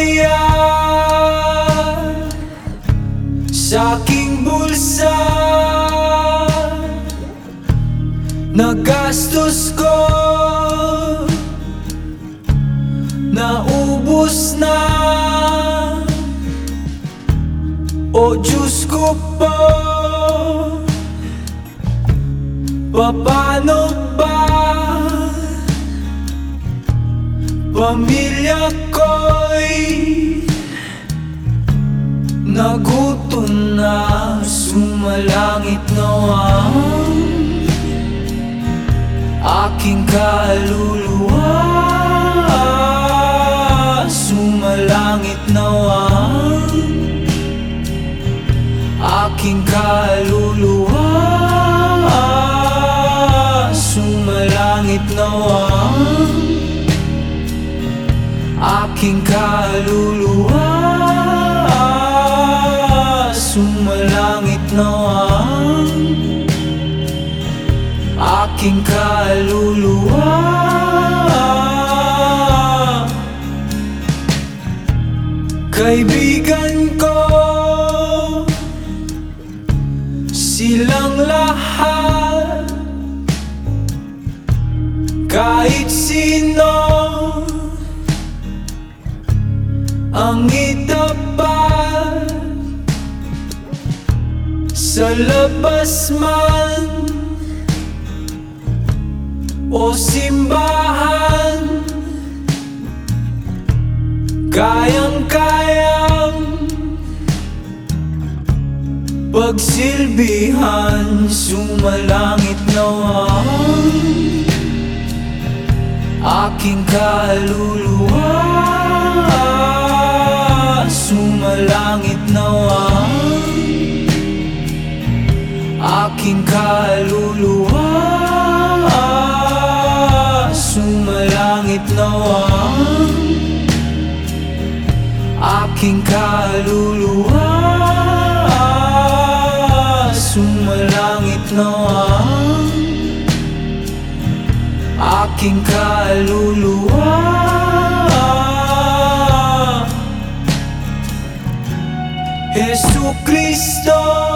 barya sa aking bulsa. Nagastos ko, naubos na. O Diyos ko po, paano ba? Pamilya ko'y nagutom na. Sumalangit nawa aking kaluluwa. Sumalangit nawa aking kaluluwa. Sumalangit nawa aking kaluluwa. Sumalangit nawa aking kaluluwa. Kaibigan ko, silang lahat, kahit sino ang itapat, sa labas man o simbahan, kayang-kayang pagsilbihan. Sumalangit nawa aking kaluluwa. Sumalangit nawa aking kaluluwa. Sumalangit nawa aking kaluluwa. Sumalangit nawa aking kaluluwa. Jesucristo,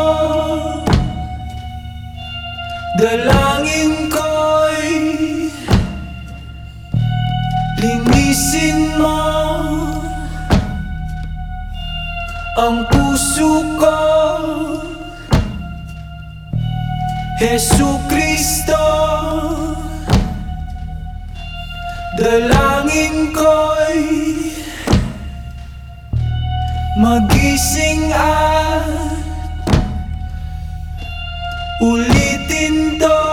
dalangin ko'y linisin mo ang puso ko. Jesucristo, dalangin ko'y magising at ulitin to.